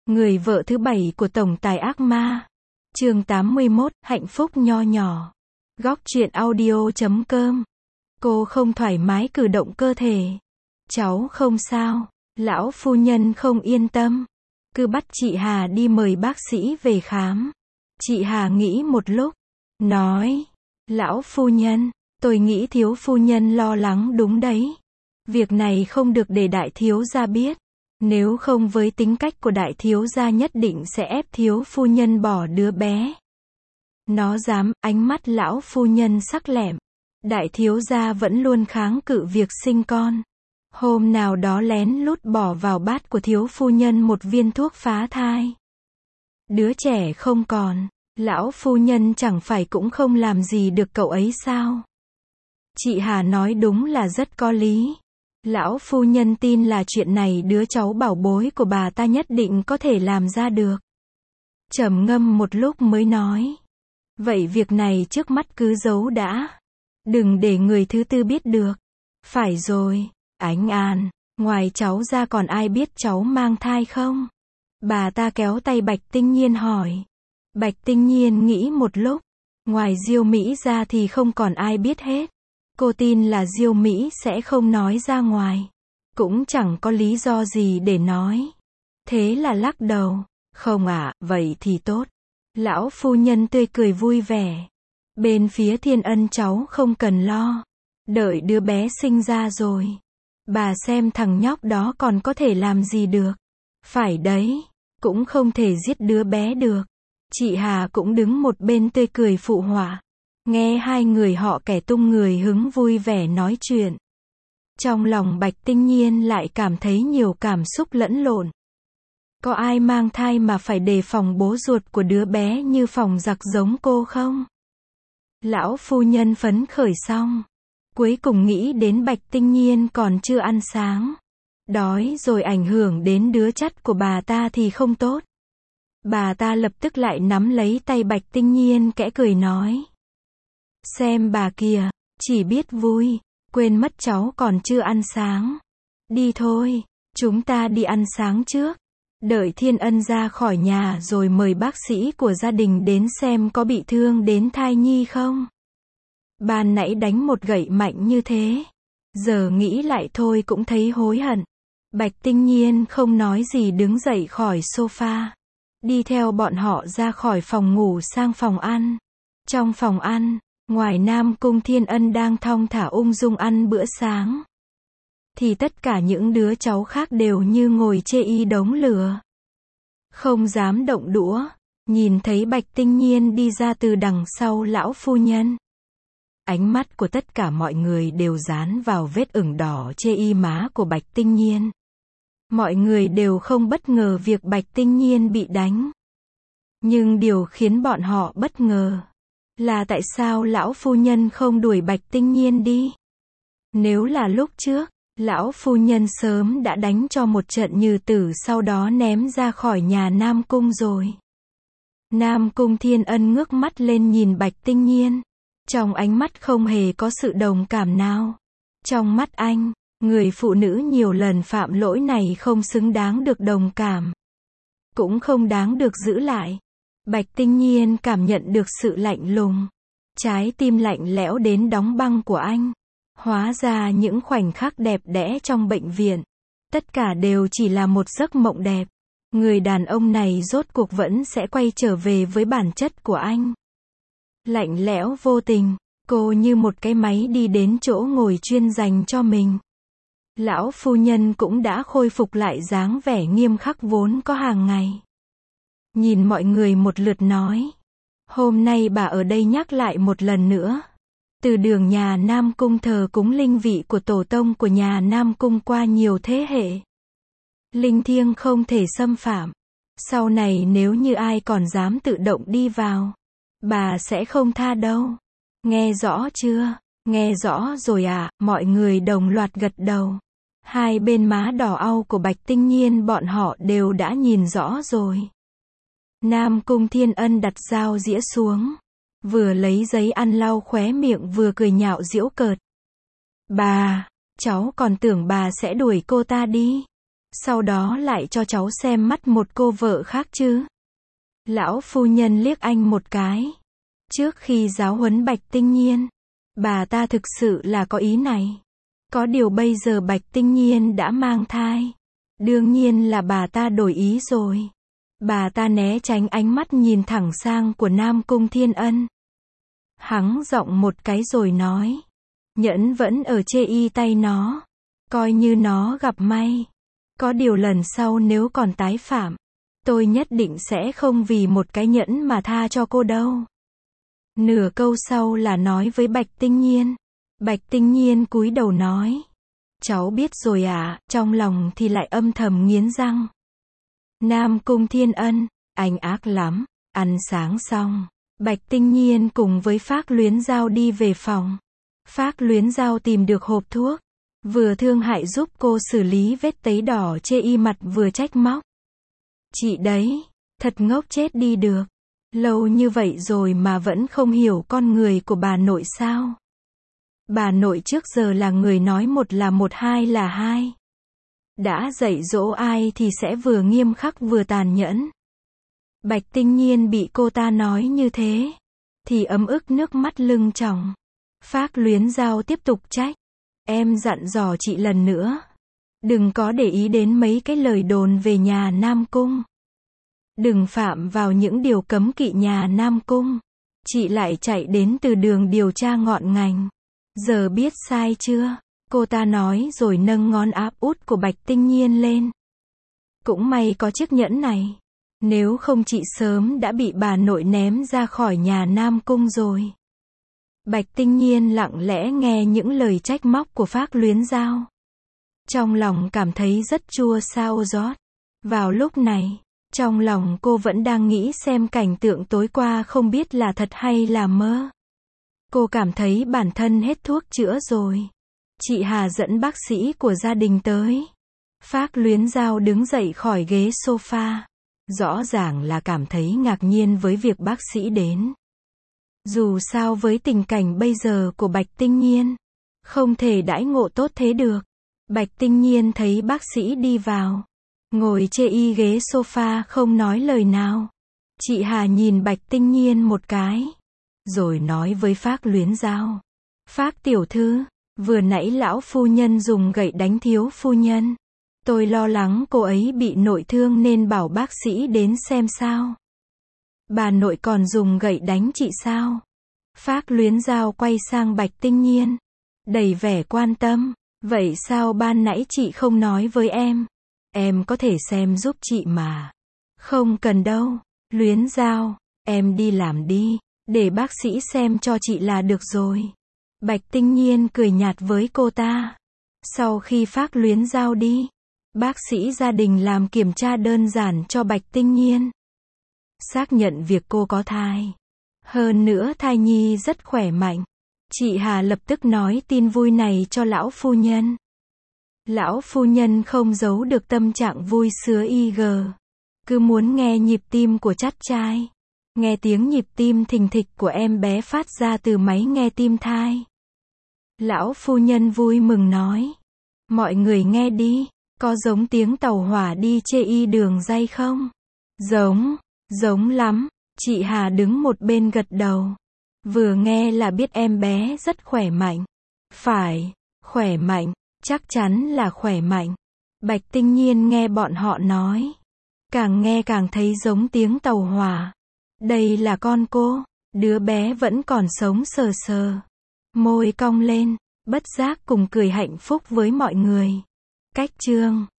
Người vợ thứ 7 của tổng tài ác ma. Chương 81, hạnh phúc nho nhỏ. Góc truyện audio.com. Cô không thoải mái cử động cơ thể. Cháu không sao. Lão phu nhân không yên tâm. Cứ bắt chị Hà đi mời bác sĩ về khám. Chị Hà nghĩ một lúc. Nói. Lão phu nhân, tôi nghĩ thiếu phu nhân lo lắng đúng đấy. Việc này không được để đại thiếu gia biết. Nếu không với tính cách của đại thiếu gia nhất định sẽ ép thiếu phu nhân bỏ đứa bé. Nó dám, ánh mắt lão phu nhân sắc lẹm. Đại thiếu gia vẫn luôn kháng cự việc sinh con. Hôm nào đó lén lút bỏ vào bát của thiếu phu nhân một viên thuốc phá thai. Đứa trẻ không còn, lão phu nhân chẳng phải cũng không làm gì được cậu ấy sao? Chị Hà nói đúng là rất có lý. Lão phu nhân tin là chuyện này đứa cháu bảo bối của bà ta nhất định có thể làm ra được. Trầm ngâm một lúc mới nói. Vậy việc này trước mắt cứ giấu đã. Đừng để người thứ tư biết được. Phải rồi, Ánh An, ngoài cháu ra còn ai biết cháu mang thai không? Bà ta kéo tay Bạch Tinh Nhiên hỏi. Bạch Tinh Nhiên nghĩ một lúc. Ngoài Diêu Mỹ ra thì không còn ai biết hết. Cô tin là Diêu Mỹ sẽ không nói ra ngoài. Cũng chẳng có lý do gì để nói. Thế là lắc đầu. Không ạ, vậy thì tốt. Lão phu nhân tươi cười vui vẻ. Bên phía Thiên Ân cháu không cần lo. Đợi đứa bé sinh ra rồi. Bà xem thằng nhóc đó còn có thể làm gì được. Phải đấy, cũng không thể giết đứa bé được. Chị Hà cũng đứng một bên tươi cười phụ họa. Nghe hai người họ kẻ tung người hứng vui vẻ nói chuyện. Trong lòng Bạch Tinh Nhiên lại cảm thấy nhiều cảm xúc lẫn lộn. Có ai mang thai mà phải đề phòng bố ruột của đứa bé như phòng giặc giống cô không? Lão phu nhân phấn khởi xong. Cuối cùng nghĩ đến Bạch Tinh Nhiên còn chưa ăn sáng. Đói rồi ảnh hưởng đến đứa chắt của bà ta thì không tốt. Bà ta lập tức lại nắm lấy tay Bạch Tinh Nhiên kẽ cười nói. Xem bà kìa, chỉ biết vui, quên mất cháu còn chưa ăn sáng. Đi thôi, chúng ta đi ăn sáng trước. Đợi Thiên Ân ra khỏi nhà rồi mời bác sĩ của gia đình đến xem có bị thương đến thai nhi không. Ban nãy đánh một gậy mạnh như thế. Giờ nghĩ lại thôi cũng thấy hối hận. Bạch Tinh Nhiên không nói gì đứng dậy khỏi sofa. Đi theo bọn họ ra khỏi phòng ngủ sang phòng ăn. Trong phòng ăn, ngoài Nam Cung Thiên Ân đang thong thả ung dung ăn bữa sáng. Thì tất cả những đứa cháu khác đều như ngồi chê y đống lửa. Không dám động đũa. Nhìn thấy Bạch Tinh Nhiên đi ra từ đằng sau lão phu nhân. Ánh mắt của tất cả mọi người đều dán vào vết ửng đỏ chê y má của Bạch Tinh Nhiên. Mọi người đều không bất ngờ việc Bạch Tinh Nhiên bị đánh. Nhưng điều khiến bọn họ bất ngờ là tại sao lão phu nhân không đuổi Bạch Tinh Nhiên đi. Nếu là lúc trước, lão phu nhân sớm đã đánh cho một trận như tử sau đó ném ra khỏi nhà Nam Cung rồi. Nam Cung Thiên Ân ngước mắt lên nhìn Bạch Tinh Nhiên. Trong ánh mắt không hề có sự đồng cảm nào. Trong mắt anh, người phụ nữ nhiều lần phạm lỗi này không xứng đáng được đồng cảm. Cũng không đáng được giữ lại. Bạch Tinh Nhiên cảm nhận được sự lạnh lùng. Trái tim lạnh lẽo đến đóng băng của anh. Hóa ra những khoảnh khắc đẹp đẽ trong bệnh viện. Tất cả đều chỉ là một giấc mộng đẹp. Người đàn ông này rốt cuộc vẫn sẽ quay trở về với bản chất của anh. Lạnh lẽo vô tình, cô như một cái máy đi đến chỗ ngồi chuyên dành cho mình. Lão phu nhân cũng đã khôi phục lại dáng vẻ nghiêm khắc vốn có hàng ngày. Nhìn mọi người một lượt nói. Hôm nay bà ở đây nhắc lại một lần nữa. Từ đường nhà Nam Cung thờ cúng linh vị của tổ tông của nhà Nam Cung qua nhiều thế hệ. Linh thiêng không thể xâm phạm. Sau này nếu như ai còn dám tự động đi vào, bà sẽ không tha đâu. Nghe rõ chưa? Nghe rõ rồi ạ, mọi người đồng loạt gật đầu. Hai bên má đỏ au của Bạch Tinh Nhiên bọn họ đều đã nhìn rõ rồi. Nam Cung Thiên Ân đặt dao dĩa xuống. Vừa lấy giấy ăn lau khóe miệng vừa cười nhạo giễu cợt. Bà, cháu còn tưởng bà sẽ đuổi cô ta đi. sau đó lại cho cháu xem mắt một cô vợ khác chứ? Lão phu nhân liếc anh một cái. Trước khi giáo huấn Bạch Tinh Nhiên, bà ta thực sự là có ý này. Có điều bây giờ Bạch Tinh Nhiên đã mang thai. Đương nhiên là bà ta đổi ý rồi. Bà ta né tránh ánh mắt nhìn thẳng sang của Nam Cung Thiên Ân. Hắng giọng một cái rồi nói. Nhẫn vẫn ở chê y tay nó. Coi như nó gặp may. Có điều lần sau nếu còn tái phạm, tôi nhất định sẽ không vì một cái nhẫn mà tha cho cô đâu. Nửa câu sau là nói với Bạch Tinh Nhiên. Bạch Tinh Nhiên cúi đầu nói. Cháu biết rồi ạ, trong lòng thì lại âm thầm nghiến răng. Nam Cung Thiên Ân, anh ác lắm. Ăn sáng xong, Bạch Tinh Nhiên cùng với Phác Luyến Giao đi về phòng. Phác Luyến Giao tìm được hộp thuốc. Vừa thương hại giúp cô xử lý vết tấy đỏ chê y mặt vừa trách móc. Chị đấy, thật ngốc chết đi được. Lâu như vậy rồi mà vẫn không hiểu con người của bà nội sao? Bà nội trước giờ là người nói một là một, hai là hai. Đã dạy dỗ ai thì sẽ vừa nghiêm khắc vừa tàn nhẫn. Bạch Tinh Nhiên bị cô ta nói như thế, thì ấm ức nước mắt lưng tròng. Phác Luyến Giao tiếp tục trách. Em dặn dò chị lần nữa. Đừng có để ý đến mấy cái lời đồn về nhà Nam Cung. Đừng phạm vào những điều cấm kỵ nhà Nam Cung. Chị lại chạy đến từ đường điều tra ngọn ngành. Giờ biết sai chưa? Cô ta nói rồi nâng ngón áp út của Bạch Tinh Nhiên lên. Cũng may có chiếc nhẫn này. Nếu không chị sớm đã bị bà nội ném ra khỏi nhà Nam Cung rồi. Bạch Tinh Nhiên lặng lẽ nghe những lời trách móc của Phác Luyến Giao. Trong lòng cảm thấy rất chua xao xót. Vào lúc này, trong lòng cô vẫn đang nghĩ xem cảnh tượng tối qua không biết là thật hay là mơ. Cô cảm thấy bản thân hết thuốc chữa rồi. Chị Hà dẫn bác sĩ của gia đình tới. Phác Luyến Giao đứng dậy khỏi ghế sofa. Rõ ràng là cảm thấy ngạc nhiên với việc bác sĩ đến. Dù sao với tình cảnh bây giờ của Bạch Tinh Nhiên, không thể đãi ngộ tốt thế được. Bạch Tinh Nhiên thấy bác sĩ đi vào, ngồi chê y ghế sofa không nói lời nào. Chị Hà nhìn Bạch Tinh Nhiên một cái, rồi nói với Phác Luyến Giao. Phác tiểu thư, vừa nãy lão phu nhân dùng gậy đánh thiếu phu nhân. Tôi lo lắng cô ấy bị nội thương nên bảo bác sĩ đến xem sao. Bà nội còn dùng gậy đánh chị sao? Phác Luyến Giao quay sang Bạch Tinh Nhiên, đầy vẻ quan tâm. Vậy sao ban nãy chị không nói với em? Em có thể xem giúp chị mà. Không cần đâu, Luyến Giao, em đi làm đi, để bác sĩ xem cho chị là được rồi. Bạch Tinh Nhiên cười nhạt với cô ta. Sau khi Phác Luyến Giao đi, bác sĩ gia đình làm kiểm tra đơn giản cho Bạch Tinh Nhiên. Xác nhận việc cô có thai. Hơn nữa thai nhi rất khỏe mạnh. Chị Hà lập tức nói tin vui này cho lão phu nhân. Lão phu nhân không giấu được tâm trạng vui sướng cứ muốn nghe nhịp tim của chắt trai. Nghe tiếng nhịp tim thình thịch của em bé phát ra từ máy nghe tim thai. Lão phu nhân vui mừng nói. Mọi người nghe đi, có giống tiếng tàu hỏa đi chê y đường ray không? Giống lắm. Chị Hà đứng một bên gật đầu. Vừa nghe là biết em bé rất khỏe mạnh. Phải, khỏe mạnh, chắc chắn là khỏe mạnh. Bạch Tinh Nhiên nghe bọn họ nói. Càng nghe càng thấy giống tiếng tàu hỏa. Đây là con cô, đứa bé vẫn còn sống sờ sờ. Môi cong lên, bất giác cùng cười hạnh phúc với mọi người. Cách chương